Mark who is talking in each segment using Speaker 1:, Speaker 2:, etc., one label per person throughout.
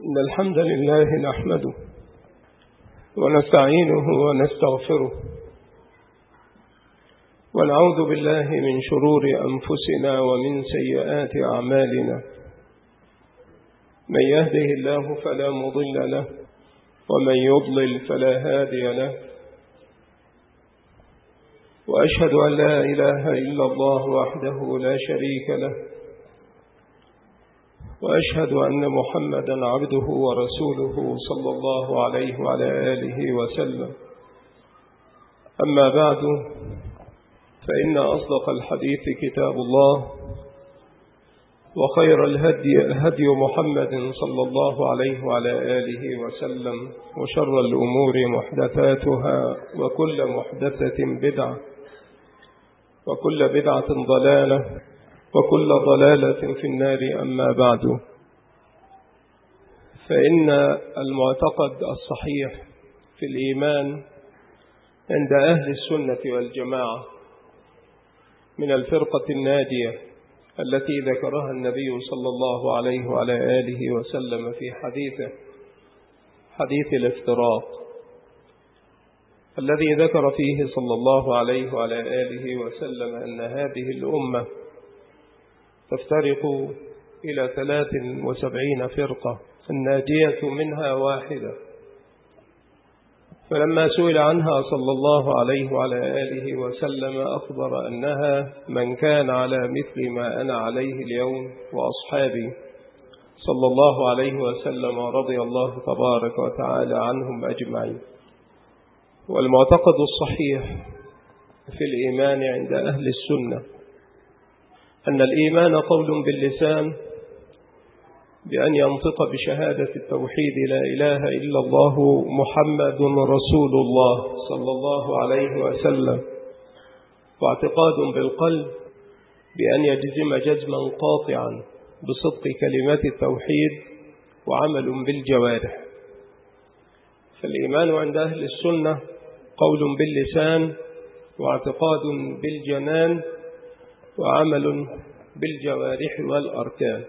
Speaker 1: إن الحمد لله نحمده ونستعينه ونستغفره ونعوذ بالله من شرور أنفسنا ومن سيئات أعمالنا. من يهده الله فلا مضل له ومن يضلل فلا هادي له، وأشهد أن لا إله إلا الله وحده لا شريك له، وأشهد أن محمدا عبده ورسوله صلى الله عليه وعلى آله وسلم. أما بعد، فإن أصدق الحديث كتاب الله، وخير الهدي هدي محمد صلى الله عليه وعلى آله وسلم، وشر الأمور محدثاتها، وكل محدثة بدعة، وكل بدعة ضلالة، وكل ضلالة في النار. أما بعد، فإن المعتقد الصحيح في الإيمان عند أهل السنة والجماعة من الفرقة الناجية التي ذكرها النبي صلى الله عليه وعلى آله وسلم في حديث الافتراق الذي ذكر فيه صلى الله عليه وعلى آله وسلم أن هذه الأمة تفترق إلى 73 فرقة، الناجية منها واحدة. فلما سئل عنها صلى الله عليه وعلى آله وسلم أخبر أنها من كان على مثل ما أنا عليه اليوم وأصحابي صلى الله عليه وسلم، رضي الله تبارك وتعالى عنهم أجمعين. والمعتقد الصحيح في الإيمان عند أهل السنة أن الإيمان قول باللسان بأن ينطق بشهادة التوحيد لا إله إلا الله محمد رسول الله صلى الله عليه وسلم، واعتقاد بالقلب بأن يجزم جزما قاطعا بصدق كلمات التوحيد، وعمل بالجوارح. فالإيمان عند أهل السنة قول باللسان، واعتقاد بالجنان، وعمل بالجوارح والأركان.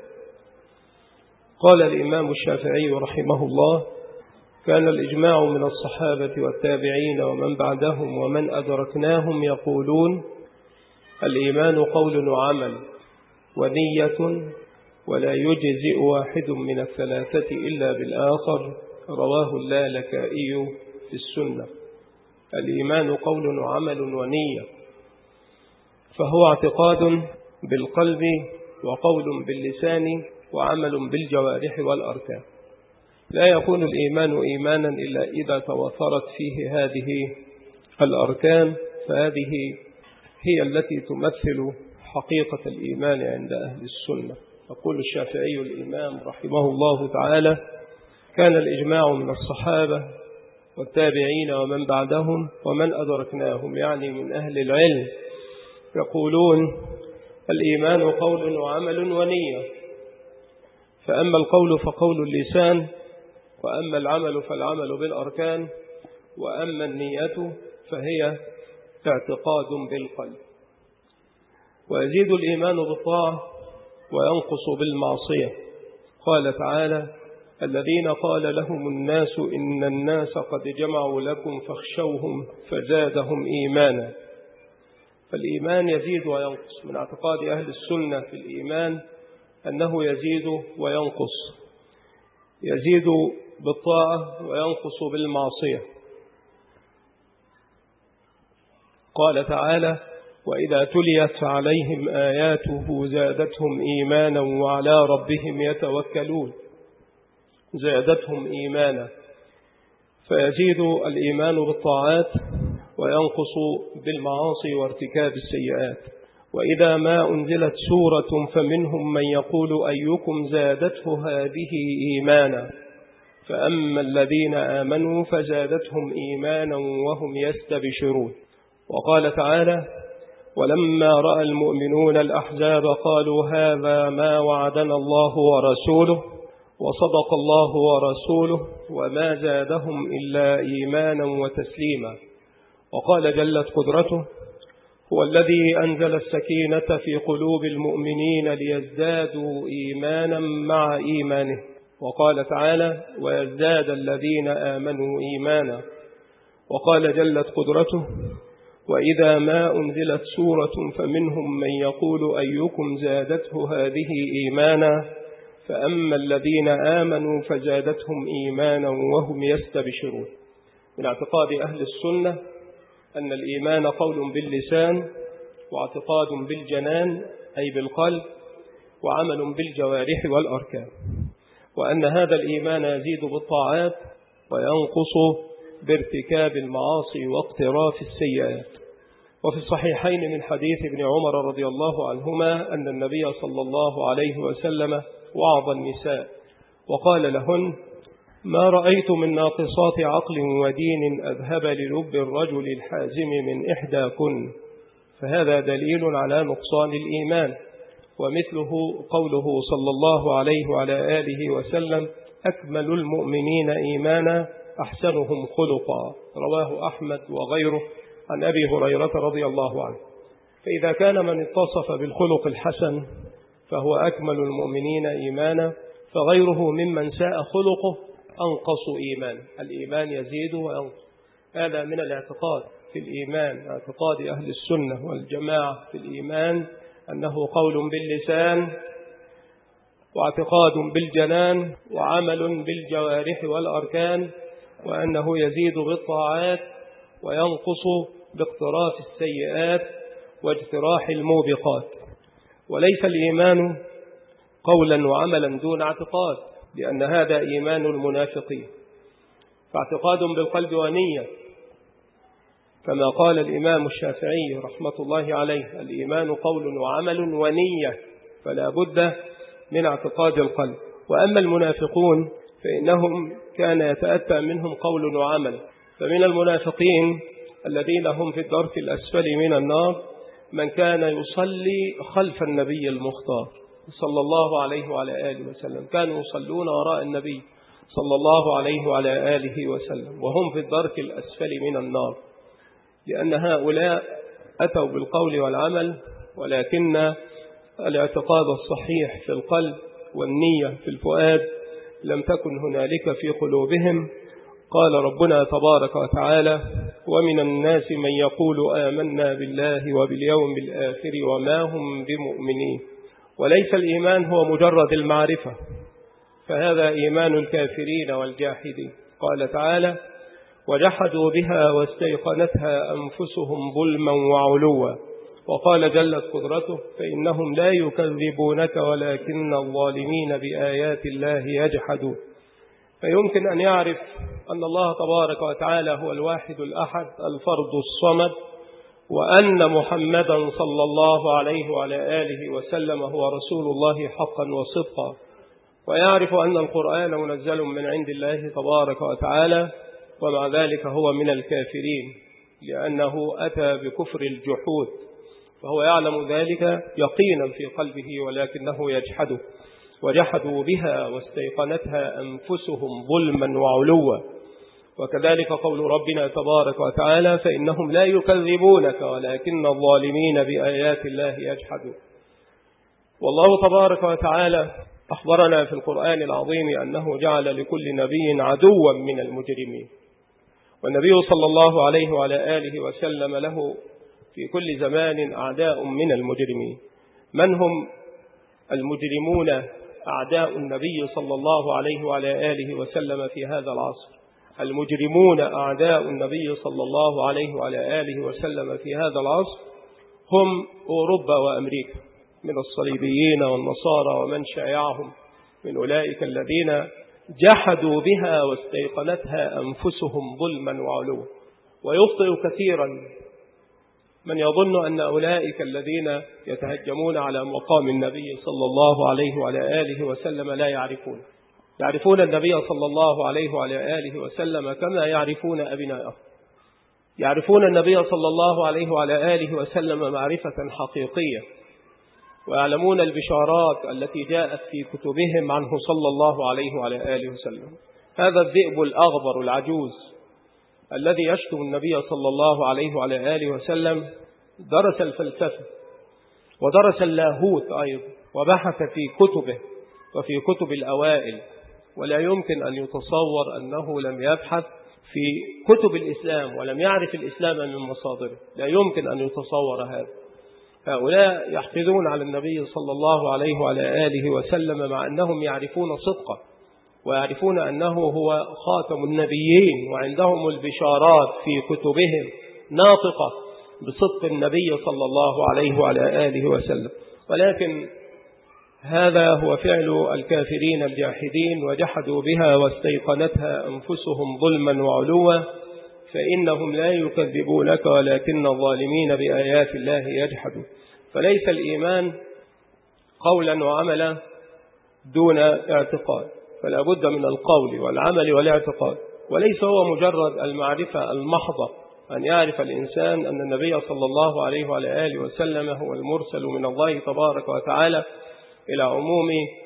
Speaker 1: قال الإمام الشافعي رحمه الله: كان الإجماع من الصحابة والتابعين ومن بعدهم ومن أدركناهم يقولون: الإيمان قول وعمل ونية، ولا يجزئ واحد من الثلاثة إلا بالآخر. رواه اللالكائي في السنة. الإيمان قول وعمل ونية، فهو اعتقاد بالقلب، وقول باللسان، وعمل بالجوارح والأركان. لا يكون الإيمان إيمانا إلا إذا توفرت فيه هذه الأركان، فهذه هي التي تمثل حقيقة الإيمان عند أهل السنة. يقول الشافعي الإمام رحمه الله تعالى: كان الإجماع من الصحابة والتابعين ومن بعدهم ومن أدركناهم، يعني من أهل العلم، يقولون: الإيمان قول وعمل ونية. فأما القول فقول اللسان، وأما العمل فالعمل بالأركان، وأما النية فهي اعتقاد بالقلب. ويزيد الإيمان بالطاعة وينقص بالمعصية. قال تعالى: الذين قال لهم الناس إن الناس قد جمعوا لكم فاخشوهم فزادهم إيمانا. فالإيمان يزيد وينقص. من اعتقاد أهل السنة في الإيمان أنه يزيد وينقص، يزيد بالطاعة وينقص بالمعصية. قال تعالى: وإذا تليت عليهم آياته زادتهم إيمانا وعلى ربهم يتوكلون. زادتهم إيمانا، فيزيد الإيمان بالطاعات وينقص بالمعاصي وارتكاب السيئات. وإذا ما أنزلت سورة فمنهم من يقول أيكم زادته هذه إيمانا، فأما الذين آمنوا فزادتهم إيمانا وهم يستبشرون. وقال تعالى: ولما رأى المؤمنون الأحزاب قالوا هذا ما وعدنا الله ورسوله وصدق الله ورسوله وما زادهم إلا إيمانا وتسليما. وقال جلت قدرته: هو الذي أنزل السكينة في قلوب المؤمنين ليزدادوا إيمانا مع إيمانه وقال تعالى: ويزداد الذين آمنوا إيمانا. وقال جلت قدرته: وإذا ما أنزلت سورة فمنهم من يقول أيكم زادته هذه إيمانا فأما الذين آمنوا فزادتهم إيمانا وهم يستبشرون. من اعتقاد أهل السنة أن الإيمان قول باللسان، واعتقاد بالجنان أي بالقلب، وعمل بالجوارح والأركان، وأن هذا الإيمان يزيد بالطاعات وينقص بارتكاب المعاصي واقتراف السيئات. وفي الصحيحين من حديث ابن عمر رضي الله عنهما أن النبي صلى الله عليه وسلم وعظ النساء وقال لهن: ما رأيت من ناقصات عقل ودين أذهب للب الرجل الحازم من إحداكن، فهذا دليل على نقصان الإيمان. ومثله قوله صلى الله عليه وعلى آله وسلم: أكمل المؤمنين إيمانا أحسنهم خلقا، رواه أحمد وغيره عن أبي هريرة رضي الله عنه. فإذا كان من اتصف بالخلق الحسن فهو أكمل المؤمنين إيمانا، فغيره ممن ساء خلقه أنقص إيمان. الإيمان يزيد وينقص. هذا من الاعتقاد في الإيمان، اعتقاد أهل السنة والجماعة في الإيمان أنه قول باللسان، واعتقاد بالجنان، وعمل بالجوارح والأركان، وأنه يزيد بالطاعات وينقص باقتراف السيئات واجتراح الموبقات. وليس الإيمان قولا وعملا دون اعتقاد، لأن هذا إيمان المنافقين. فاعتقاد بالقلب ونية، كما قال الإمام الشافعي رحمة الله عليه: الإيمان قول وعمل ونية، فلا بد من اعتقاد القلب. وأما المنافقون فإنهم كان يتأتى منهم قول وعمل. فمن المنافقين الذين هم في الدرك الأسفل من النار من كان يصلي خلف النبي المختار صلى الله عليه وعلى آله وسلم، كانوا يصلون وراء النبي صلى الله عليه وعلى آله وسلم وهم في الدرك الأسفل من النار، لأن هؤلاء أتوا بالقول والعمل، ولكن الاعتقاد الصحيح في القلب والنية في الفؤاد لم تكن هنالك في قلوبهم. قال ربنا تبارك وتعالى: ومن الناس من يقول آمنا بالله وباليوم الآخر وما هم بمؤمنين. وليس الإيمان هو مجرد المعرفة، فهذا إيمان الكافرين والجاحدين. قال تعالى: وجحدوا بها واستيقنتها أنفسهم ظلما وعلوا. وقال جلت قدرته: فإنهم لا يكذبونك ولكن الظالمين بآيات الله يجحدون. فيمكن أن يعرف أن الله تبارك وتعالى هو الواحد الأحد الفرد الصمد، وأن محمدا صلى الله عليه وعلى آله وسلم هو رسول الله حقا وصدقا، ويعرف أن القرآن منزل من عند الله تبارك وتعالى، ومع ذلك هو من الكافرين لأنه أتى بكفر الجحود، فهو يعلم ذلك يقينا في قلبه ولكنه يجحده. وجحدوا بها واستيقنتها أنفسهم ظلما وعلوا. وكذلك قول ربنا تبارك وتعالى: فإنهم لا يكذبونك ولكن الظالمين بآيات الله يجحدون. والله تبارك وتعالى أخبرنا في القرآن العظيم أنه جعل لكل نبي عدوا من المجرمين، والنبي صلى الله عليه وعلى آله وسلم له في كل زمان أعداء من المجرمين. من هم المجرمون أعداء النبي صلى الله عليه وعلى آله وسلم في هذا العصر؟ المجرمون أعداء النبي صلى الله عليه وعلى آله وسلم في هذا العصر هم أوروبا وأمريكا، من الصليبيين والنصارى ومن شايعهم من أولئك الذين جحدوا بها واستيقنتها أنفسهم ظلما وعلوا. ويخطئ كثيرا من يظن أن أولئك الذين يتهجمون على مقام النبي صلى الله عليه وعلى آله وسلم لا يعرفون النبي صلى الله عليه وعلى آله وسلم كما يعرفون أبناءه. يعرفون النبي صلى الله عليه وعلى آله وسلم معرفة حقيقية، ويعلمون البشارات التي جاءت في كتبهم عنه صلى الله عليه وعلى آله وسلم. هذا الذئب الأغبر العجوز الذي يشتم النبي صلى الله عليه وعلى آله وسلم درس الفلسفة ودرس اللاهوت أيضا، وبحث في كتبه وفي كتب الأوائل ولا يمكن أن يتصور أنه لم يبحث في كتب الإسلام ولم يعرف الإسلام من مصادره، لا يمكن أن يتصور هذا. هؤلاء يحفظون على النبي صلى الله عليه وعلى آله وسلم مع أنهم يعرفون صدقه ويعرفون أنه هو خاتم النبيين، وعندهم البشارات في كتبهم ناطقة بصدق النبي صلى الله عليه وعلى آله وسلم. ولكن هذا هو فعل الكافرين الجاحدين، وجحدوا بها واستيقنتها أنفسهم ظلما وعلوا، فإنهم لا يكذبونك ولكن الظالمين بآيات الله يجحدون. فليس الإيمان قولا وعملا دون اعتقاد، فلا بد من القول والعمل والاعتقاد، وليس هو مجرد المعرفة المحضة أن يعرف الإنسان أن النبي صلى الله عليه وعلى آله وسلم هو المرسل من الله تبارك وتعالى إلى عموم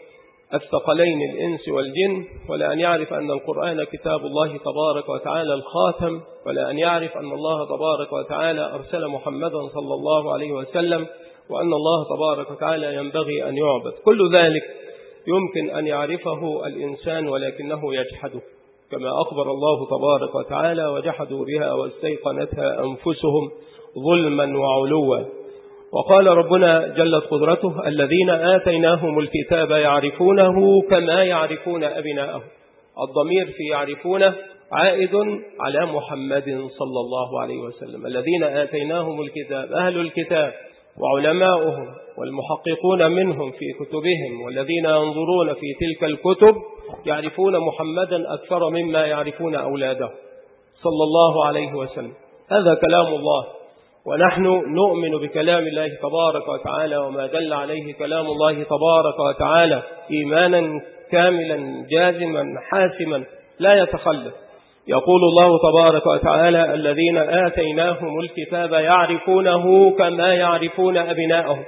Speaker 1: الثقلين الإنس والجن، ولا أن يعرف أن القرآن كتاب الله تبارك وتعالى الخاتم، ولا أن يعرف أن الله تبارك وتعالى أرسل محمدا صلى الله عليه وسلم، وأن الله تبارك وتعالى ينبغي أن يعبد. كل ذلك يمكن أن يعرفه الإنسان ولكنه يجحده، كما أخبر الله تبارك وتعالى: وجحدوا بها واستيقنتها أنفسهم ظلما وعلوا. وقال ربنا جلت قدرته: الذين آتيناهم الكتاب يعرفونه كما يعرفون أبناءهم. الضمير في يعرفونه عائد على محمد صلى الله عليه وسلم. الذين آتيناهم الكتاب، أهل الكتاب وعلماؤهم والمحققون منهم في كتبهم والذين ينظرون في تلك الكتب يعرفون محمدا أكثر مما يعرفون أولاده صلى الله عليه وسلم. هذا كلام الله، ونحن نؤمن بكلام الله تبارك وتعالى وما دل عليه كلام الله تبارك وتعالى إيمانا كاملا جازما حاسما لا يتخلف. يقول الله تبارك وتعالى: الذين آتيناهم الكتاب يعرفونه كما يعرفون أبناءهم.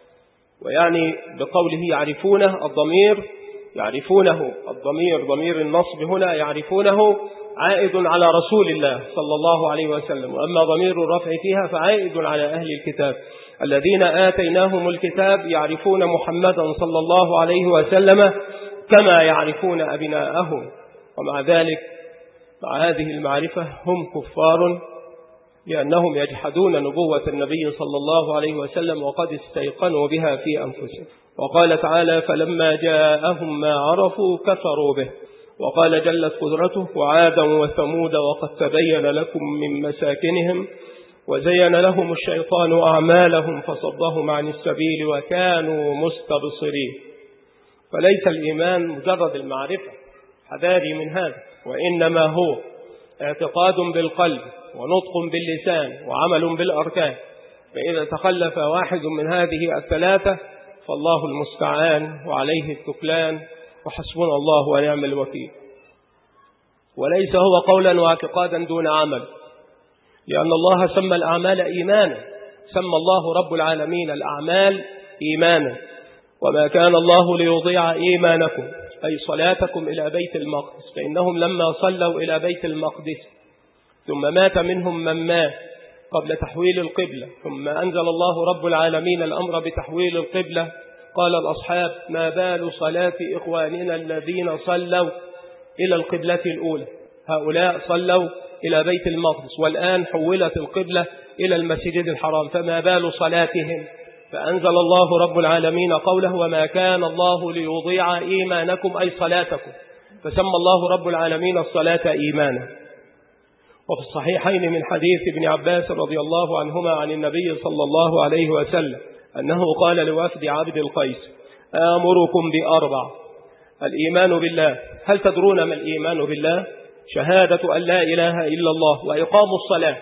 Speaker 1: ويعني بقوله يعرفونه الضمير يعرفونه، الضمير ضمير النصب هنا يعرفونه عائد على رسول الله صلى الله عليه وسلم، وأما ضمير الرفع فيها فعائد على أهل الكتاب. الذين آتيناهم الكتاب يعرفون محمدا صلى الله عليه وسلم كما يعرفون أبناءهم، ومع ذلك مع هذه المعرفة هم كفار لأنهم يجحدون نبوة النبي صلى الله عليه وسلم وقد استيقنوا بها في أنفسهم. وقال تعالى: فلما جاءهم ما عرفوا كفروا به. وقال جلت قدرته: وعادا وثمود وقد تبين لكم من مساكنهم وزين لهم الشيطان أعمالهم فصدهم عن السبيل وكانوا مستبصرين. فليس الإيمان مجرد المعرفة، حذاري من هذا، وإنما هو اعتقاد بالقلب ونطق باللسان وعمل بالأركان. فإذا تخلف واحد من هذه الثلاثة فالله المستعان وعليه التكلان، وحسبنا الله ونعم الوكيل. وليس هو قولا واعتقادا دون عمل، لأن الله سمى الأعمال إيمانا، سمى الله رب العالمين الأعمال إيمانا. وما كان الله ليضيع إيمانكم أي صلاتكم إلى بيت المقدس، فإنهم لما صلوا إلى بيت المقدس ثم مات منهم من مات قبل تحويل القبلة، ثم أنزل الله رب العالمين الأمر بتحويل القبلة، قال الأصحاب: ما بال صلاة إخواننا الذين صلوا إلى القبلة الأولى؟ هؤلاء صلوا إلى بيت المقدس والآن حولت القبلة إلى المسجد الحرام، فما بال صلاتهم؟ فأنزل الله رب العالمين قوله: وما كان الله ليضيع إيمانكم أي صلاتكم، فسمى الله رب العالمين الصلاة إيمانا. وفي الصحيحين من حديث ابن عباس رضي الله عنهما عن النبي صلى الله عليه وسلم أنه قال لوفد عبد القيس: آمركم بأربع: الإيمان بالله. هل تدرون ما الإيمان بالله؟ شهادة أن لا إله إلا الله وإقام الصلاة،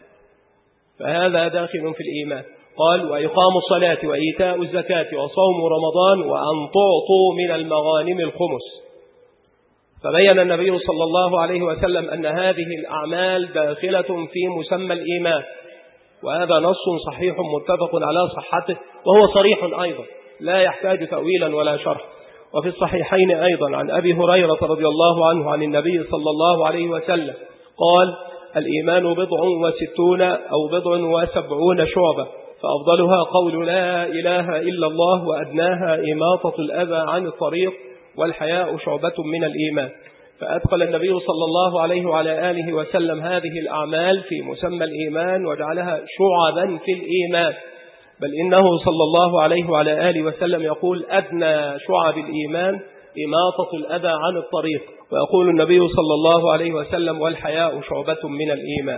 Speaker 1: فهذا داخل في الإيمان. قال: وإقام الصلاة وإيتاء الزكاة وصوم رمضان وأن تعطوا من المغانم الخمس. فبين النبي صلى الله عليه وسلم أن هذه الأعمال داخلة في مسمى الإيمان، وهذا نص صحيح متفق على صحته، وهو صريح أيضا لا يحتاج تأويلا ولا شرح. وفي الصحيحين أيضا عن أبي هريرة رضي الله عنه عن النبي صلى الله عليه وسلم قال: الإيمان 69 أو 70 شعبة، فأفضلها قول لا إله إلا الله، وأدناها إماطة الأذى عن الطريق، والحياء شعبة من الإيمان. فأدخل النبي صلى الله عليه وعلى آله وسلم هذه الأعمال في مسمى الإيمان وجعلها شعبا في الإيمان، بل إنه صلى الله عليه وعلى آله وسلم يقول أدنى شعب الإيمان إماطة الأذى عن الطريق، ويقول النبي صلى الله عليه وسلم والحياء شعبة من الإيمان.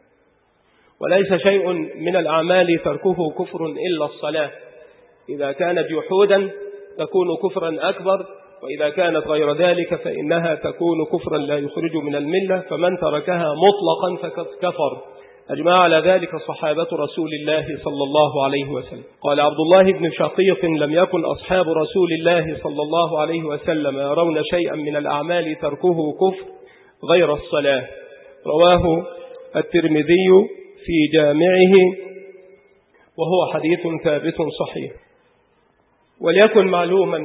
Speaker 1: وليس شيء من الأعمال تركه كفر إلا الصلاة، إذا كانت جحودا تكون كفرا أكبر، وإذا كانت غير ذلك فإنها تكون كفرا لا يخرج من الملة، فمن تركها مطلقا فقد كفر. أجمع على ذلك صحابة رسول الله صلى الله عليه وسلم. قال عبد الله بن شقيق لم يكن أصحاب رسول الله صلى الله عليه وسلم يرون شيئا من الأعمال تركه كفر غير الصلاة. رواه الترمذي في جامعه وهو حديث ثابت صحيح. وليكن معلوما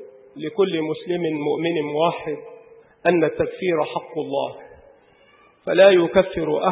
Speaker 1: لكل مسلم مؤمن موحد أن التكفير حق الله، فلا يكفر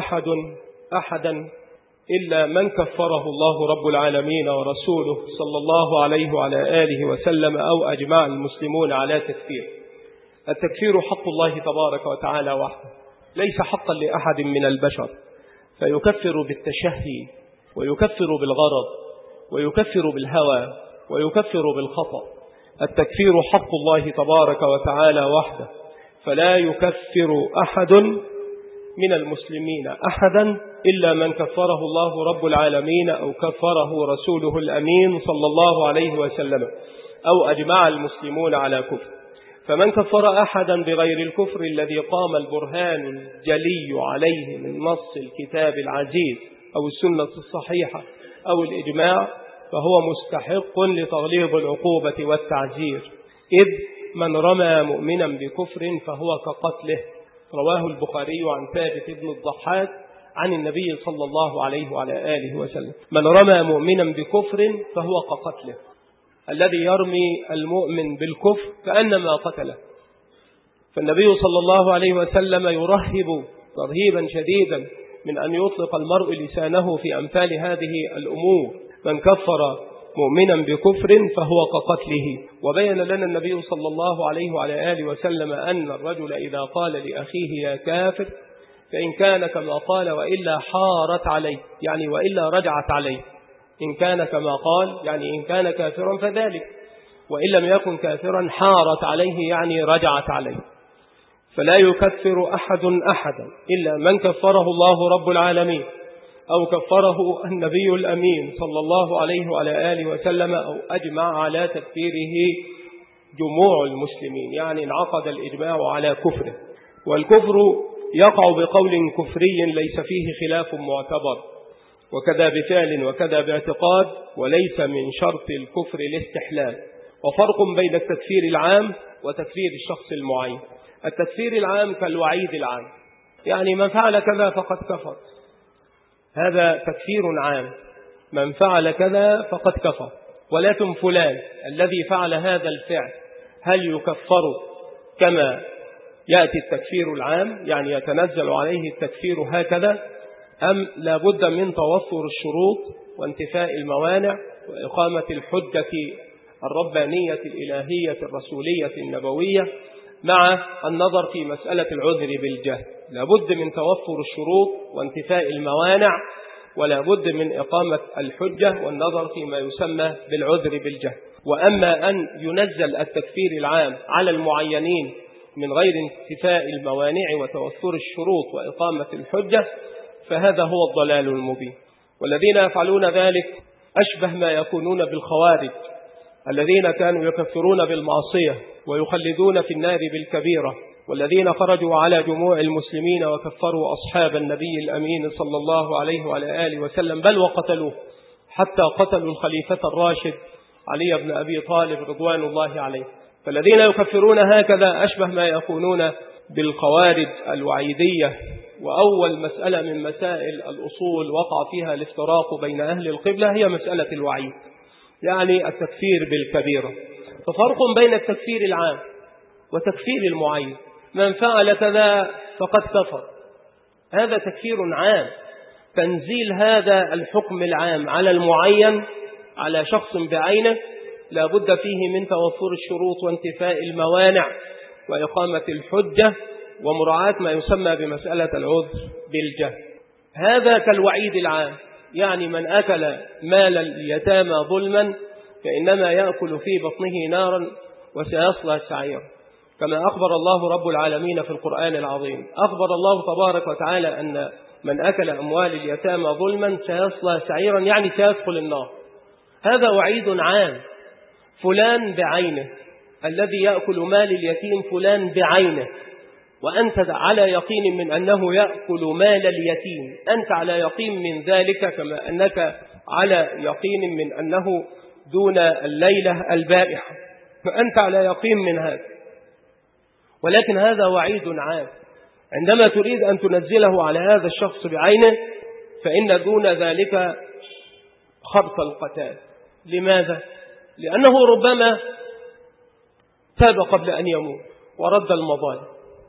Speaker 1: أحدا إلا من كفره الله رب العالمين ورسوله صلى الله عليه وعلى آله وسلم أو أجمع المسلمون على تكفير. التكفير حق الله تبارك وتعالى وحده، ليس حقا لأحد من البشر، فيكفر بالتشهي ويكفر بالغرض ويكفر بالهوى ويكفر بالخطأ. التكفير حق الله تبارك وتعالى وحده، فلا يكفر أحد من المسلمين أحدا إلا من كفره الله رب العالمين أو كفره رسوله الأمين صلى الله عليه وسلم أو أجمع المسلمون على كفر. فمن كفر أحدا بغير الكفر الذي قام البرهان الجلي عليه من نص الكتاب العزيز أو السنة الصحيحة أو الإجماع فهو مستحق لتغليظ العقوبة والتعزير، إذ من رمى مؤمنا بكفر فهو كقتله. رواه البخاري عن ثابت بن الضحاك عن النبي صلى الله عليه وعلى آله وسلم: من رمى مؤمنا بكفر فهو كقتله. الذي يرمي المؤمن بالكفر كأنما قتله. فالنبي صلى الله عليه وسلم يرهب ترهيبا شديدا من أن يطلق المرء لسانه في أمثال هذه الأمور. من كفر مؤمنا بكفر فهو كقتله. وبين لنا النبي صلى الله عليه وعلى آله وسلم أن الرجل إذا قال لأخيه يا كافر فإن كان كما قال وإلا حارت عليه، يعني وإلا رجعت عليه. إن كان كما قال يعني إن كان كافرا فذلك، وإن لم يكن كافرا حارت عليه يعني رجعت عليه. فلا يكفر أحدا إلا من كفره الله رب العالمين أو كفره النبي الأمين صلى الله عليه وعلى آله وسلم أو أجمع على تكفيره جموع المسلمين، يعني انعقد الإجماع على كفره. والكفر يقع بقول كفري ليس فيه خلاف معتبر، وكذا بفعل وكذا باعتقاد، وليس من شرط الكفر الاستحلال. وفرق بين التكفير العام وتكفير الشخص المعين. التكفير العام كالوعيد العام، يعني من فعل كذا فقد كفر، هذا تكفير عام، من فعل كذا فقد كفر. ولكن فلان الذي فعل هذا الفعل هل يكفر كما يأتي التكفير العام، يعني يتنزل عليه التكفير هكذا، أم لابد من توفر الشروط وانتفاء الموانع وإقامة الحجة الربانية الإلهية الرسولية النبوية مع النظر في مسألة العذر بالجهل؟ لابد من توفر الشروط وانتفاء الموانع، ولا بد من إقامة الحجة والنظر فيما يسمى بالعذر بالجهل. وأما أن ينزل التكفير العام على المعينين من غير انتفاء الموانع وتوفر الشروط وإقامة الحجة فهذا هو الضلال المبين. والذين يفعلون ذلك أشبه ما يكونون بالخوارج الذين كانوا يكفرون بالمعصية ويخلدون في النار بالكبيرة، والذين خرجوا على جموع المسلمين وكفروا أصحاب النبي الأمين صلى الله عليه وعلى آله وسلم، بل وقتلوه، حتى قتلوا الخليفة الراشد علي بن أبي طالب رضوان الله عليه. فالذين يكفرون هكذا أشبه ما يكونون بالخوارج الوعيدية. وأول مسألة من مسائل الأصول وقع فيها الافتراق بين أهل القبلة هي مسألة الوعيد، يعني التكفير بالكبيرة. ففرق بين التكفير العام وتكفير المعين. من فعل كذا فقد كفر، هذا تكفير عام، تنزيل هذا الحكم العام على المعين، على شخص بعينه، لا بد فيه من توفر الشروط وانتفاء الموانع وإقامة الحجة ومراعاة ما يسمى بمسألة العذر بالجهل. هذا كالوعيد العام، يعني من أكل مال اليتامى ظلما فإنما يأكل في بطنه نارا وسيصلى سعيرا، كما أخبر الله رب العالمين في القرآن العظيم. أخبر الله تبارك وتعالى أن من أكل أموال اليتامى ظلما سيصلى سعيرا، يعني سيدخل النار. هذا وعيد عام، فلان بعينه الذي يأكل مال اليتيم، فلان بعينه، وأنت على يقين من أنه يأكل مال اليتيم، أنت على يقين من ذلك كما أنك على يقين من أنه دون الليلة البارحة، فأنت على يقين من هذا. ولكن هذا وعيد عام، عندما تريد أن تنزله على هذا الشخص بعينه فإن دون ذلك خرط القتال. لماذا؟ لأنه ربما تاب قبل أن يموت ورد المظالم،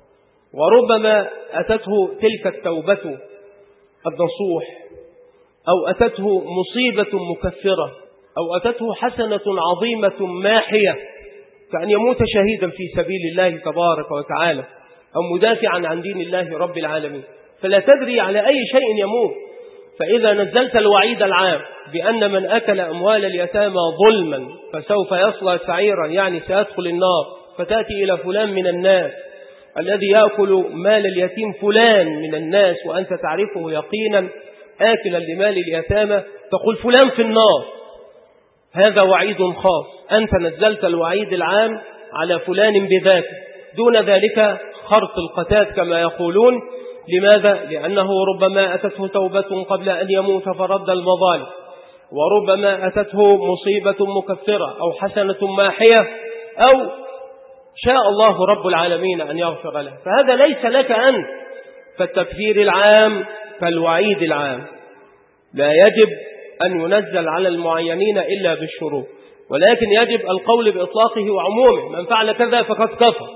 Speaker 1: وربما أتته تلك التوبة النصوح، أو أتته مصيبة مكفرة، أو أتته حسنة عظيمة ماحية كأن يموت شهيدا في سبيل الله تبارك وتعالى، أو مدافعا عن دين الله رب العالمين، فلا تدري على أي شيء يموت. فإذا نزلت الوعيد العام بأن من أكل أموال اليتامى ظلما فسوف يصلى سعيرا، يعني سيدخل النار، فتأتي إلى فلان من الناس الذي يأكل مال اليتيم، فلان من الناس وأنت تعرفه يقينا آكلا لمال اليتامى، تقول فلان في النار. هذا وعيد خاص، أنت نزلت الوعيد العام على فلان بذاته، دون ذلك خرط القتات كما يقولون. لماذا؟ لأنه ربما أتته توبة قبل أن يموت فرد المظالم، وربما أتته مصيبة مكفرة أو حسنة ماحية، أو شاء الله رب العالمين أن يغفر له، فهذا ليس لك أنت. فالتكفير العام كالوعيد العام، لا يجب أن ينزل على المعينين إلا بالشروط، ولكن يجب القول بإطلاقه وعمومه، من فعل كذا فقد كفر،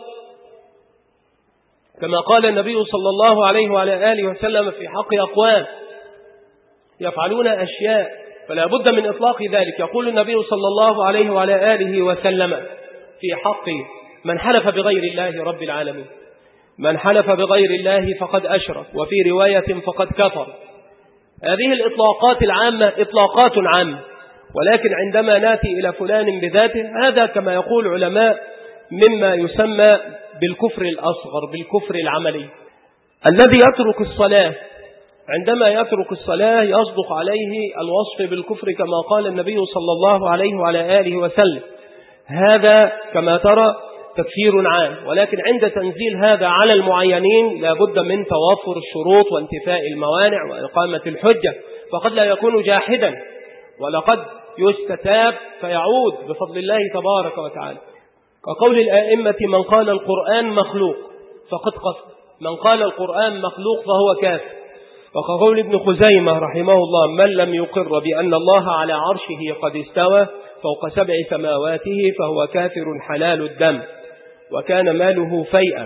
Speaker 1: كما قال النبي صلى الله عليه وعلى آله وسلم في حق أقوام يفعلون أشياء فلا بد من إطلاق ذلك. يقول النبي صلى الله عليه وعلى آله وسلم في حق من حلف بغير الله رب العالمين: من حلف بغير الله فقد أشرك، وفي رواية فقد كفر. هذه الإطلاقات العامة إطلاقات عامة، ولكن عندما نأتي إلى فلان بذاته، هذا كما يقول علماء مما يسمى بالكفر الأصغر، بالكفر العملي. الذي يترك الصلاة، عندما يترك الصلاة يصدق عليه الوصف بالكفر كما قال النبي صلى الله عليه وعلى آله وسلم. هذا كما ترى تكفير عام، ولكن عند تنزيل هذا على المعينين لا بد من توافر الشروط وانتفاء الموانع وإقامة الحجة، فقد لا يكون جاحدا، ولقد يستتاب فيعود بفضل الله تبارك وتعالى. كقول الآئمة: من قال القرآن مخلوق فقد كفر، من قال القرآن مخلوق فهو كافر. وكقول ابن خزيمة رحمه الله: من لم يقر بأن الله على عرشه قد استوى فوق 7 سماواته فهو كافر حلال الدم وكان ماله فيئا.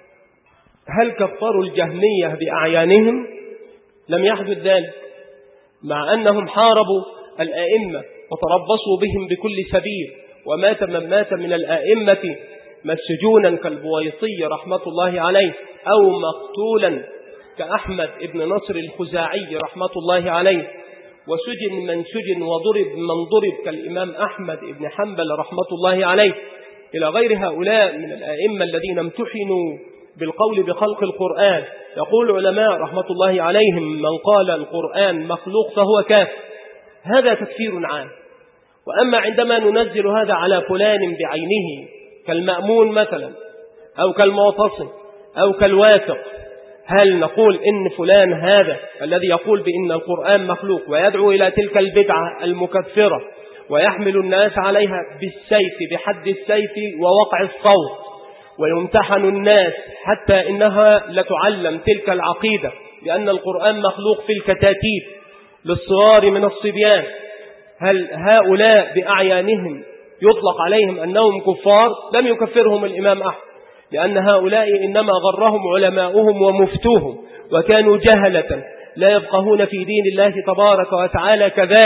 Speaker 1: هل كفروا الجهمية بأعيانهم؟ لم يحدث ذلك، مع أنهم حاربوا الآئمة وتربصوا بهم بكل سبيل، ومات من مات من الآئمة مسجونا كالبويطي رحمة الله عليه، أو مقتولا كأحمد ابن نصر الخزاعي رحمة الله عليه، وسجن من سجن وضرب من ضرب كالإمام أحمد ابن حنبل رحمة الله عليه، إلى غير هؤلاء من الآئمة الذين امتحنوا بالقول بخلق القرآن. يقول علماء رحمة الله عليهم: من قال القرآن مخلوق فهو كافر. هذا تكفير عام. وأما عندما ننزل هذا على فلان بعينه كالمأمون مثلا، أو كالمعتصم، أو كالواثق، هل نقول إن فلان هذا الذي يقول بإن القرآن مخلوق ويدعو إلى تلك البدعة المكفرة ويحمل الناس عليها بالسيف، بحد السيف ووقع الصوت، ويمتحن الناس حتى إنها لتعلم تلك العقيدة لأن القرآن مخلوق في الكتاتيب للصغار من الصبيان، هل هؤلاء بأعيانهم يطلق عليهم أنهم كفار؟ لم يكفرهم الإمام أحمد، لأن هؤلاء إنما غرهم علماؤهم ومفتوهم، وكانوا جهلة لا يفقهون في دين الله تبارك وتعالى كذلك.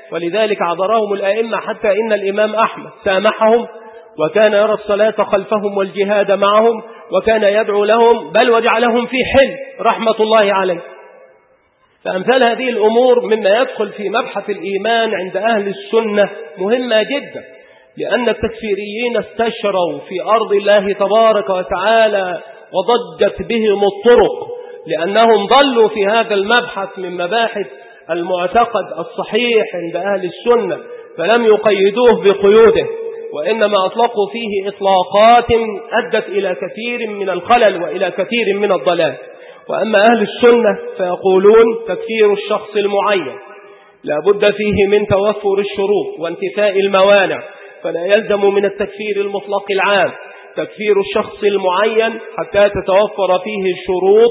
Speaker 1: ولذلك عذرهم الأئمة، حتى إن الإمام أحمد سامحهم وكان يرى الصلاة خلفهم والجهاد معهم وكان يدعو لهم، بل وجعلهم في حل رحمة الله عليه. فأمثال هذه الأمور مما يدخل في مبحث الإيمان عند أهل السنة مهمة جدا، لأن التكفيريين استشروا في أرض الله تبارك وتعالى وضجت بهم الطرق، لأنهم ضلوا في هذا المبحث من مباحث المعتقد الصحيح عند أهل السنة، فلم يقيدوه بقيوده، وإنما أطلقوا فيه إطلاقات أدت إلى كثير من الخلل وإلى كثير من الضلال. وأما أهل السنة فيقولون تكفير الشخص المعين لا بد فيه من توفر الشروط وانتفاء الموانع، فلا يلزم من التكفير المطلق العام تكفير الشخص المعين حتى تتوفر فيه الشروط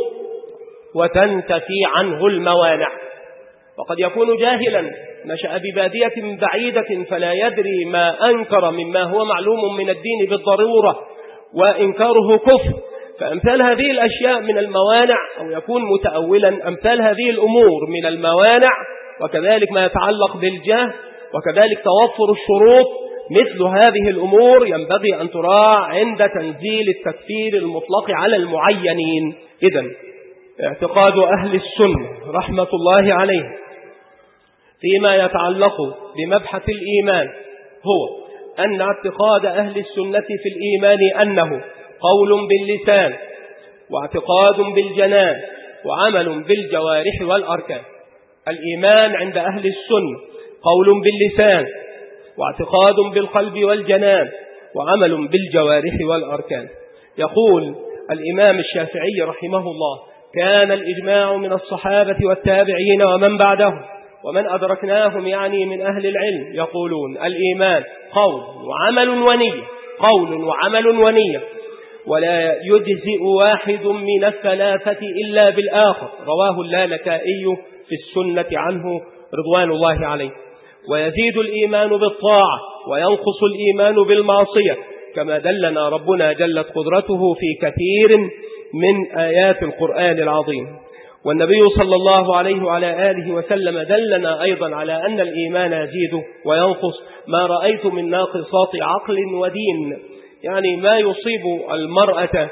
Speaker 1: وتنتفي عنه الموانع. وقد يكون جاهلا نشأ ببادية بعيدة فلا يدري ما أنكر مما هو معلوم من الدين بالضرورة، وإنكاره كفر. فأمثال هذه الأشياء من الموانع، أو يكون متأولا أمثال هذه الأمور من الموانع، وكذلك ما يتعلق بالجاه، وكذلك توفر الشروط. مثل هذه الأمور ينبغي أن تراعى عند تنزيل التكفير المطلق على المعينين. إذن اعتقاد أهل السنة رحمة الله عليه فيما يتعلق بمبحث الإيمان هو أن اعتقاد أهل السنة في الإيمان أنه قول باللسان واعتقاد بالجنان وعمل بالجوارح والأركان. الإيمان عند أهل السنة قول باللسان واعتقاد بالقلب والجنان وعمل بالجوارح والأركان. يقول الإمام الشافعي رحمه الله: كان الإجماع من الصحابة والتابعين ومن بعدهم ومن أدركناهم يعني من أهل العلم يقولون الإيمان قول وعمل ونية، قول وعمل ونية، ولا يجزئ واحد من الثلاثة إلا بالآخر. رواه اللالكائي في السنة عنه رضوان الله عليه. ويزيد الإيمان بالطاعة وينقص الإيمان بالمعصية، كما دلنا ربنا جلت قدرته في كثير من آيات القرآن العظيم. والنبي صلى الله عليه وعلى آله وسلم دلنا أيضا على أن الإيمان يزيد وينقص. ما رأيت من ناقصات عقل ودين، يعني ما يصيب المرأة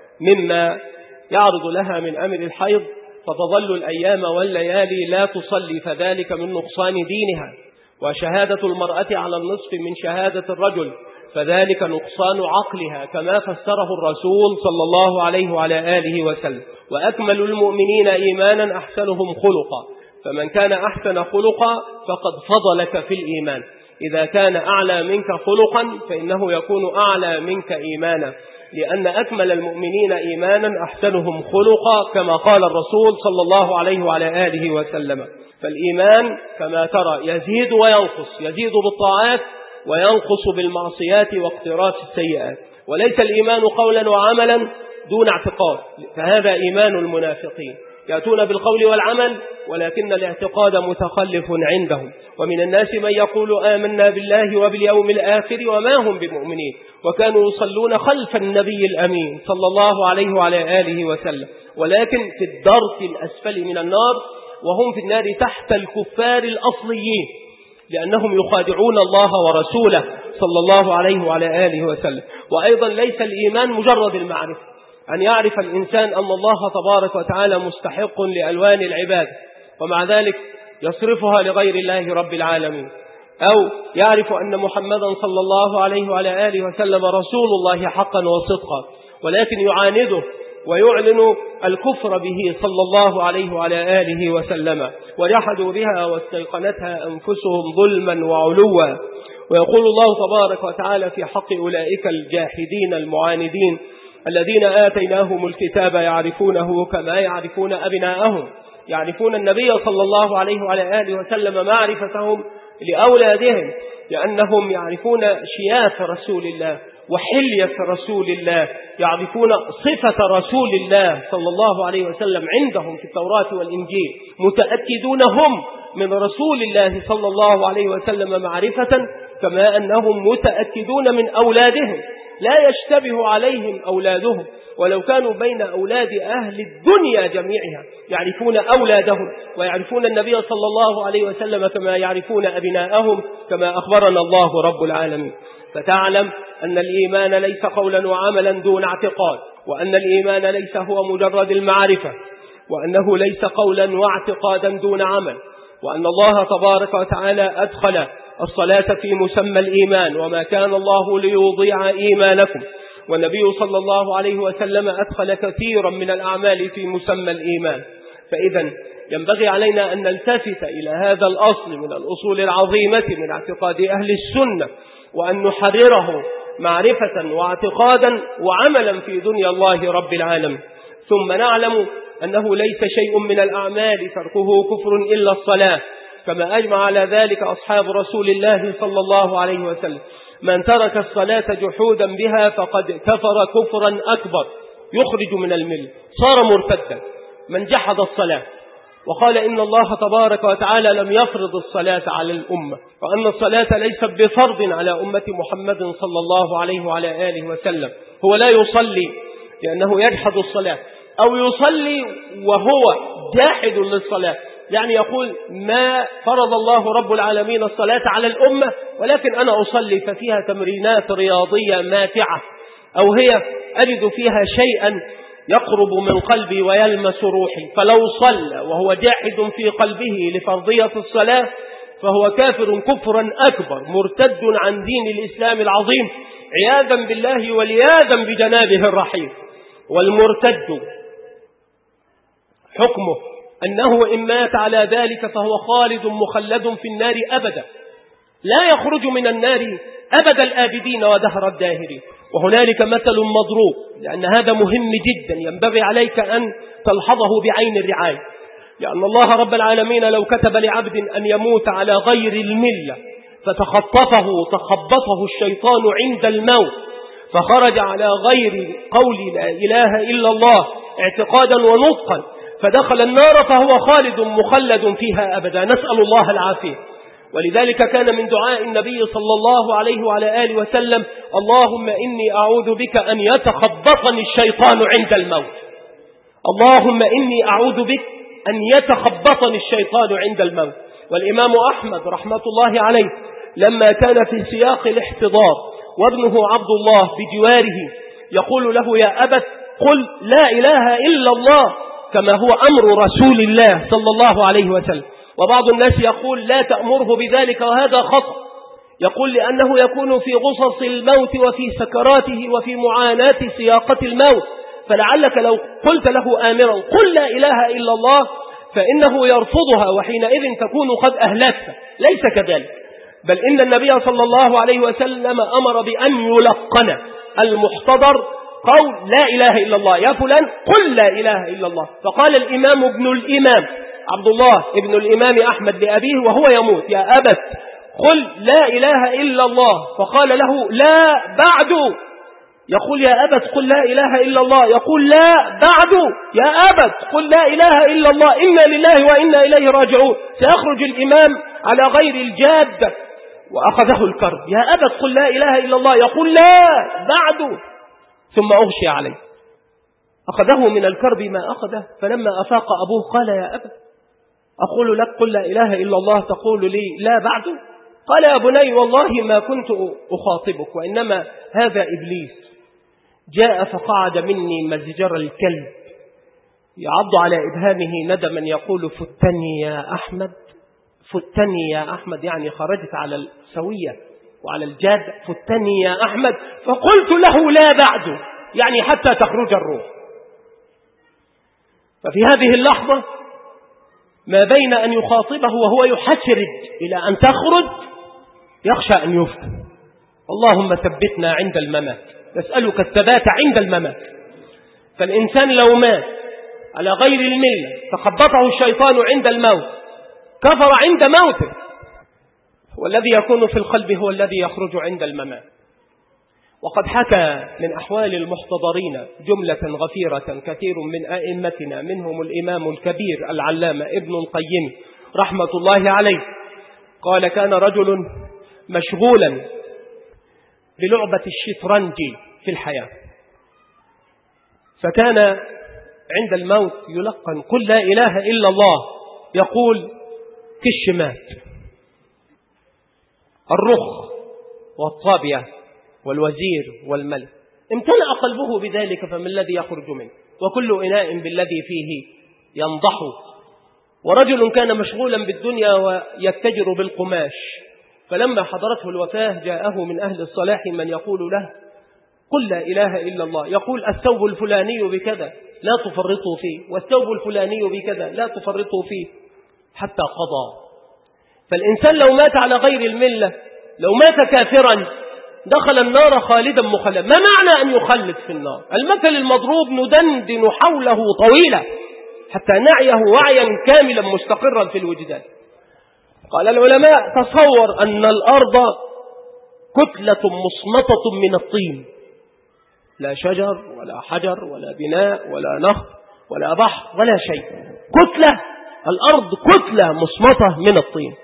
Speaker 1: مما يعرض لها من أمر الحيض فتظل الأيام والليالي لا تصلي، فذلك من نقصان دينها. وشهادة المرأة على النصف من شهادة الرجل، فذلك نقصان عقلها، كما فسره الرسول صلى الله عليه وعلى آله وسلم. وأكمل المؤمنين إيمانا أحسنهم خلقا، فمن كان أحسن خلقا فقد فضلك في الإيمان. إذا كان أعلى منك خلقا فإنه يكون أعلى منك إيمانا، لأن أكمل المؤمنين إيمانا أحسنهم خلقا، كما قال الرسول صلى الله عليه وعلى آله وسلم. فالإيمان كما ترى يزيد وينقص، يزيد بالطاعات وينقص بالمعصيات واقتراف السيئات. وليس الإيمان قولا وعملا دون اعتقاد، فهذا إيمان المنافقين، يأتون بالقول والعمل ولكن الاعتقاد متخلف عندهم. ومن الناس من يقول آمنا بالله وباليوم الآخر وما هم بمؤمنين، وكانوا يصلون خلف النبي الأمين صلى الله عليه وعلى آله وسلم، ولكن في الدرك الأسفل من النار، وهم في النار تحت الكفار الأصليين، لأنهم يخادعون الله ورسوله صلى الله عليه وعلى آله وسلم. وأيضا ليس الإيمان مجرد المعرفة، أن يعرف الإنسان أن الله تبارك وتعالى مستحق لألوان العباد ومع ذلك يصرفها لغير الله رب العالمين، أو يعرف أن محمدا صلى الله عليه وعلى آله وسلم رسول الله حقا وصدقا، ولكن يعانده ويعلن الكفر به صلى الله عليه وعلى آله وسلم، وجحدوا بها واستيقنتها أنفسهم ظلما وعلوا. ويقول الله تبارك وتعالى في حق أولئك الجاحدين المعاندين: الذين آتيناهم الكتاب يعرفونه كما يعرفون أبناءهم. يعرفون النبي صلى الله عليه وعلى آله وسلم معرفتهم لأولادهم، لأنهم يعرفون شياف رسول الله وحلية رسول الله، يعرفون صفة رسول الله صلى الله عليه وسلم عندهم في التوراة والإنجيل، متأكدون هم من رسول الله صلى الله عليه وسلم معرفة كما أنهم متأكدون من أولادهم لا يشتبه عليهم أولادهم، ولو كانوا بين أولاد أهل الدنيا جميعها يعرفون أولادهم ويعرفون النبي صلى الله عليه وسلم كما يعرفون أبناءهم، كما أخبرنا الله رب العالمين. فتعلم أن الإيمان ليس قولا وعملا دون اعتقاد، وأن الإيمان ليس هو مجرد المعرفة، وأنه ليس قولا واعتقادا دون عمل، وأن الله تبارك وتعالى أدخل الصلاة في مسمى الإيمان، وما كان الله ليضيع إيمانكم، والنبي صلى الله عليه وسلم أدخل كثيرا من الأعمال في مسمى الإيمان. فإذا ينبغي علينا أن نلتفت إلى هذا الأصل من الأصول العظيمة من اعتقاد أهل السنة، وأن نحرره معرفة واعتقادا وعملا في دنيا الله رب العالمين. ثم نعلم أنه ليس شيء من الأعمال تركه كفر إلا الصلاة، كما أجمع على ذلك أصحاب رسول الله صلى الله عليه وسلم: من ترك الصلاة جحودا بها فقد كفر كفرا أكبر يخرج من الملة، صار مرتدا. من جحد الصلاة وقال إن الله تبارك وتعالى لم يفرض الصلاة على الأمة، وأن الصلاة ليست بفرض على أمة محمد صلى الله عليه وعلى آله وسلم، هو لا يصلي لأنه يجحد الصلاة، أو يصلي وهو جاحد للصلاة، يعني يقول ما فرض الله رب العالمين الصلاة على الأمة، ولكن أنا أصلي ففيها تمرينات رياضية ماتعة، أو هي أجد فيها شيئا يقرب من قلبي ويلمس روحي، فلو صلى وهو جاحد في قلبه لفرضية الصلاة فهو كافر كفرا أكبر مرتد عن دين الإسلام العظيم عياذا بالله والعياذا بجنابه الرحيم. والمرتد حكمه أنه إن مات على ذلك فهو خالد مخلد في النار أبدا، لا يخرج من النار أبد الآبدين ودهر الداهرين. وهنالك مثل مضروب، لأن هذا مهم جدا ينبغي عليك أن تلحظه بعين الرعاية، لأن الله رب العالمين لو كتب لعبد أن يموت على غير الملة تخبطه الشيطان عند الموت فخرج على غير قول لا إله إلا الله اعتقادا ونطقا فدخل النار فهو خالد مخلد فيها أبدا، نسأل الله العافية. ولذلك كان من دعاء النبي صلى الله عليه وعلى آله وسلم: اللهم إني أعوذ بك أن يتخبطني الشيطان عند الموت. اللهم إني أعوذ بك أن يتخبطني الشيطان عند الموت. والإمام أحمد رحمة الله عليه لما كان في سياق الاحتضار وابنه عبد الله بجواره يقول له: يا أبت قل لا إله إلا الله، كما هو أمر رسول الله صلى الله عليه وسلم. وبعض الناس يقول: لا تأمره بذلك، وهذا خطأ. يقول: لأنه يكون في غصص الموت وفي سكراته وفي معاناة سياقة الموت، فلعلك لو قلت له آمرا قل لا إله إلا الله فإنه يرفضها، وحينئذ تكون قد أهلكت. ليس كذلك، بل إن النبي صلى الله عليه وسلم أمر بأن يلقن المحتضر قول لا إله إلا الله: يا فلان قل لا إله إلا الله. فقال الإمام ابن الإمام عبد الله ابن الإمام أحمد لأبيه وهو يموت: يا أبت قل لا إله إلا الله. فقال له: لا بعد. يقول: يا أبت قل لا إله إلا الله. يقول: لا بعد. يا أبت قل لا إله إلا الله، إنا لله وإنا إليه راجعون. سيخرج الإمام على غير الجادة وأخذه الكرب: يا أبت قل لا إله إلا الله. يقول: لا بعد. ثم أغشي عليه، أخذه من الكرب ما أخذه. فلما أفاق أبوه قال: يا أبت أقول لك قل لا إله إلا الله تقول لي لا بعد؟ قال: يا بني والله ما كنت أخاطبك، وإنما هذا إبليس جاء فقعد مني مزجر الكلب يعض على إبهامه ندما يقول: فتني يا أحمد، فتني يا أحمد، يعني خرجت على السوية وعلى الجاد، فتني يا أحمد. فقلت له: لا بعد، يعني حتى تخرج الروح. ففي هذه اللحظة ما بين أن يخاطبه وهو يحشرج إلى أن تخرج يخشى أن يفتن. اللهم ثبتنا عند الممات، نسألك الثبات عند الممات. فالإنسان لو مات على غير الملة تخبطه الشيطان عند الموت كفر عند موته، والذي يكون في القلب هو الذي يخرج عند الممات. وقد حكى من أحوال المحتضرين جملة غفيرة كثير من أئمتنا، منهم الإمام الكبير العلامة ابن القيم رحمة الله عليه. قال: كان رجل مشغولا بلعبة الشطرنج في الحياة، فكان عند الموت يلقن قل لا إله إلا الله، يقول كش مات. الرخ والطابية والوزير والملك امتلأ قلبه بذلك، فما الذي يخرج منه؟ وكل إناء بالذي فيه ينضح. ورجل كان مشغولا بالدنيا ويتجر بالقماش، فلما حضرته الوفاة جاءه من أهل الصلاح من يقول له قل لا إله إلا الله، يقول الثوب الفلاني بكذا لا تفرطوا فيه، والثوب الفلاني بكذا لا تفرطوا فيه، حتى قضى. فالإنسان لو مات على غير الملة، لو مات كافرا، دخل النار خالدا مخلدا. ما معنى أن يخلد في النار؟ المثل المضروب ندندن حوله طويلا حتى نعيه وعيا كاملا مستقرا في الوجدان. قال العلماء تصور أن الأرض كتلة مصمطة من الطين، لا شجر ولا حجر ولا بناء ولا نهر ولا بحر ولا شيء، كتلة، الأرض كتلة مصمطة من الطين.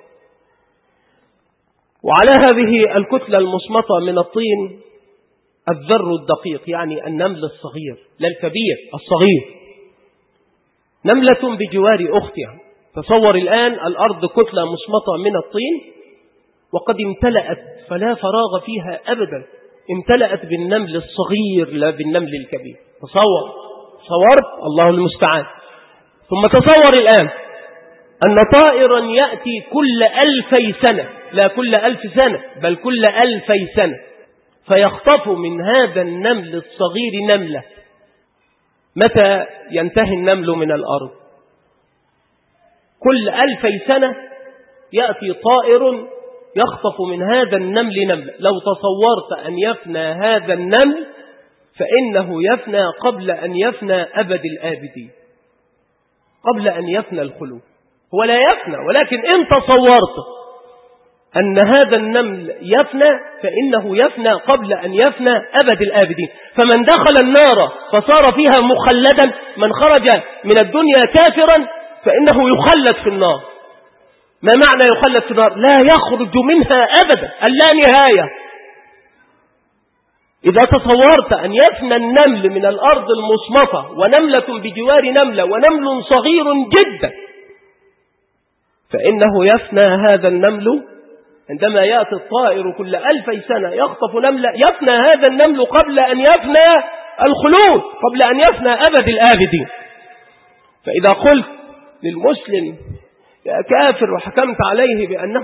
Speaker 1: وعلى هذه الكتلة المصمطة من الطين الذر الدقيق، يعني النمل الصغير، لا الكبير، الصغير، نملة بجوار أختها. تصور الآن الأرض كتلة مصمطة من الطين وقد امتلأت، فلا فراغ فيها أبدا، امتلأت بالنمل الصغير لا بالنمل الكبير. صورت الله المستعان. ثم تصور الآن أن طائرا يأتي كل 2000 سنة، لا كل 1000 سنة بل كل 2000 سنة، فيخطف من هذا النمل الصغير نملة. متى ينتهي النمل من الأرض؟ كل 2000 سنة يأتي طائر يخطف من هذا النمل نملة. لو تصورت أن يفنى هذا النمل فإنه يفنى قبل أن يفنى أبد الآبدين، قبل أن يفنى الخلود. هو لا يفنى، ولكن إن تصورت أن هذا النمل يفنى فإنه يفنى قبل أن يفنى أبد الآبدين. فمن دخل النار فصار فيها مخلدا، من خرج من الدنيا كافرا فإنه يخلد في النار. ما معنى يخلد في النار؟ لا يخرج منها أبدا، اللا نهاية. إذا تصورت أن يفنى النمل من الأرض المصمطة ونملة بجوار نملة ونمل صغير جدا، فإنه يفنى هذا النمل عندما يأتي الطائر كل 2000 سنة يخطف نملة، يفنى هذا النمل قبل أن يفنى الخلود، قبل أن يفنى أبد الآبدين. فإذا قلت للمسلم يا كافر وحكمت عليه بأنه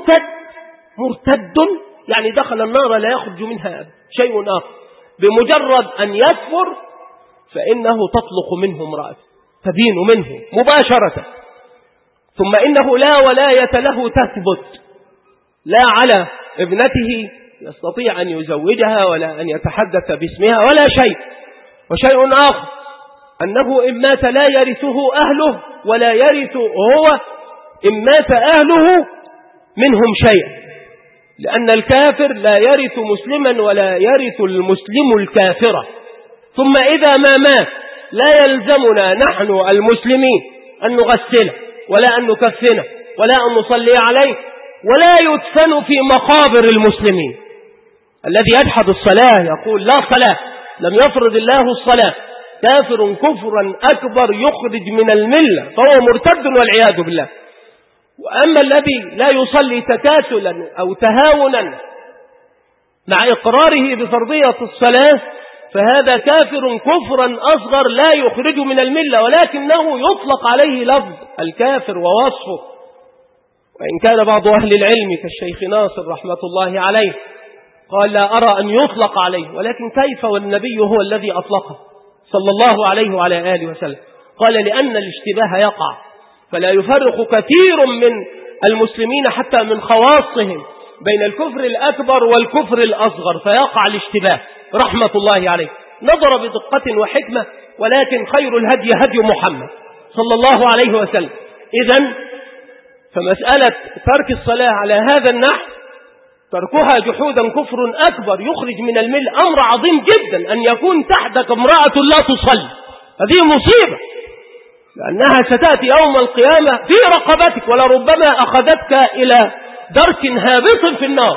Speaker 1: مرتد يعني دخل النار لا يخرج منها أبدا، شيء آخر. بمجرد أن يكفر فإنه تطلق منه امرأة، تبين منه مباشرة. ثم إنه لا ولاية له تثبت، لا على ابنته يستطيع أن يزوجها ولا أن يتحدث باسمها ولا شيء. وشيء آخر أنه إن مات لا يرثه أهله ولا يرث هو إن مات أهله منهم شيء، لأن الكافر لا يرث مسلما ولا يرث المسلم الكافرة. ثم إذا ما مات لا يلزمنا نحن المسلمين أن نغسله ولا أن نكفنه ولا أن نصلي عليه ولا يدفن في مقابر المسلمين. الذي يجحد الصلاة يقول لا صلاة، لم يفرض الله الصلاة، كافر كفرا أكبر يخرج من الملة، فهو مرتد والعياذ بالله. وأما الذي لا يصلي تكاسلا أو تهاونا مع إقراره بفرضية الصلاة فهذا كافر كفرا أصغر لا يخرج من الملة، ولكنه يطلق عليه لفظ الكافر ووصفه. وإن كان بعض أهل العلم كالشيخ ناصر رحمة الله عليه قال لا أرى أن يطلق عليه، ولكن كيف والنبي هو الذي أطلقه صلى الله عليه وعلى آله وسلم؟ قال لأن الاشتباه يقع، فلا يفرق كثير من المسلمين حتى من خواصهم بين الكفر الأكبر والكفر الأصغر، فيقع الاشتباه رحمة الله عليه. نظر بدقة وحكمة، ولكن خير الهدي هدي محمد صلى الله عليه وسلم. إذن فمسألة ترك الصلاة على هذا النحو تركها جحودا كفر أكبر يخرج من الملة، أمر عظيم جدا أن يكون تحتك امرأة لا تصلي، هذه مصيبة، لأنها ستأتي يوم القيامة في رقبتك ولربما أخذتك إلى درك هابط في النار.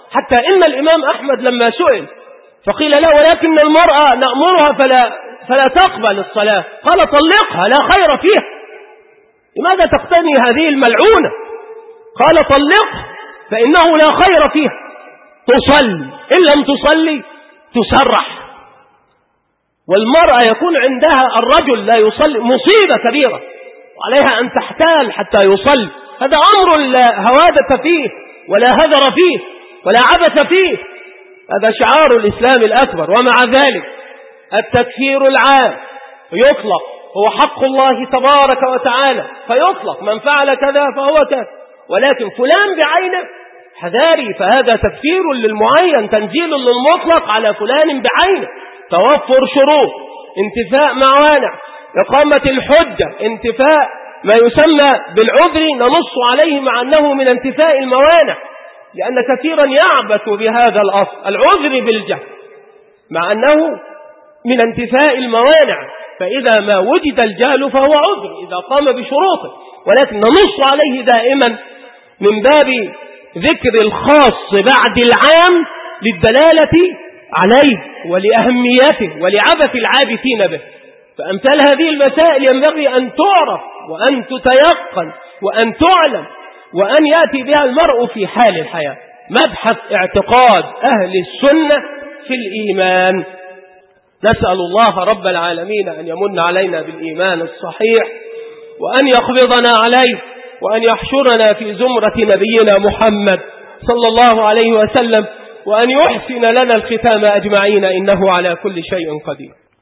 Speaker 1: حتى إن الإمام أحمد لما سئل فقيل له ولكن المرأة نأمرها فلا تقبل الصلاة، قال طلقها لا خير فيها. لماذا تقتني هذه الملعونة؟ قال طلقها فإنه لا خير فيها، تصلي إن لم تصلي تسرح. والمرأة يكون عندها الرجل لا يصلي مصيبة كبيرة، وعليها أن تحتال حتى يصلي. هذا أمر لا هوادة فيه ولا هذر فيه ولا عبث فيه، هذا شعار الإسلام الأكبر. ومع ذلك التكفير العام يطلق، هو حق الله تبارك وتعالى فيطلق، من فعل كذا فهو كذا، ولكن فلان بعينه حذاري فهذا تكفير للمعين، تنزيل للمطلق على فلان بعينه. توفر شروط، انتفاء موانع، إقامة الحجة، انتفاء ما يسمى بالعذر ننص عليه مع أنه من انتفاء الموانع، لأن كثيرا يعبث بهذا الأصل العذر بالجهل مع أنه من انتفاء الموانع، فإذا ما وجد الجهل فهو عذر إذا قام بشروطه، ولكن ننص عليه دائما من باب ذكر الخاص بعد العام للدلالة عليه ولأهميته ولعبث العابثين به. فأمثال هذه المسائل ينبغي أن تعرف وأن تتيقن وأن تعلم وأن يأتي بها المرء في حال الحياة. مبحث اعتقاد أهل السنة في الإيمان. نسأل الله رب العالمين أن يمن علينا بالإيمان الصحيح، وأن يقبضنا عليه، وأن يحشرنا في زمرة نبينا محمد صلى الله عليه وسلم، وأن يحسن لنا الختام أجمعين، إنه على كل شيء قدير.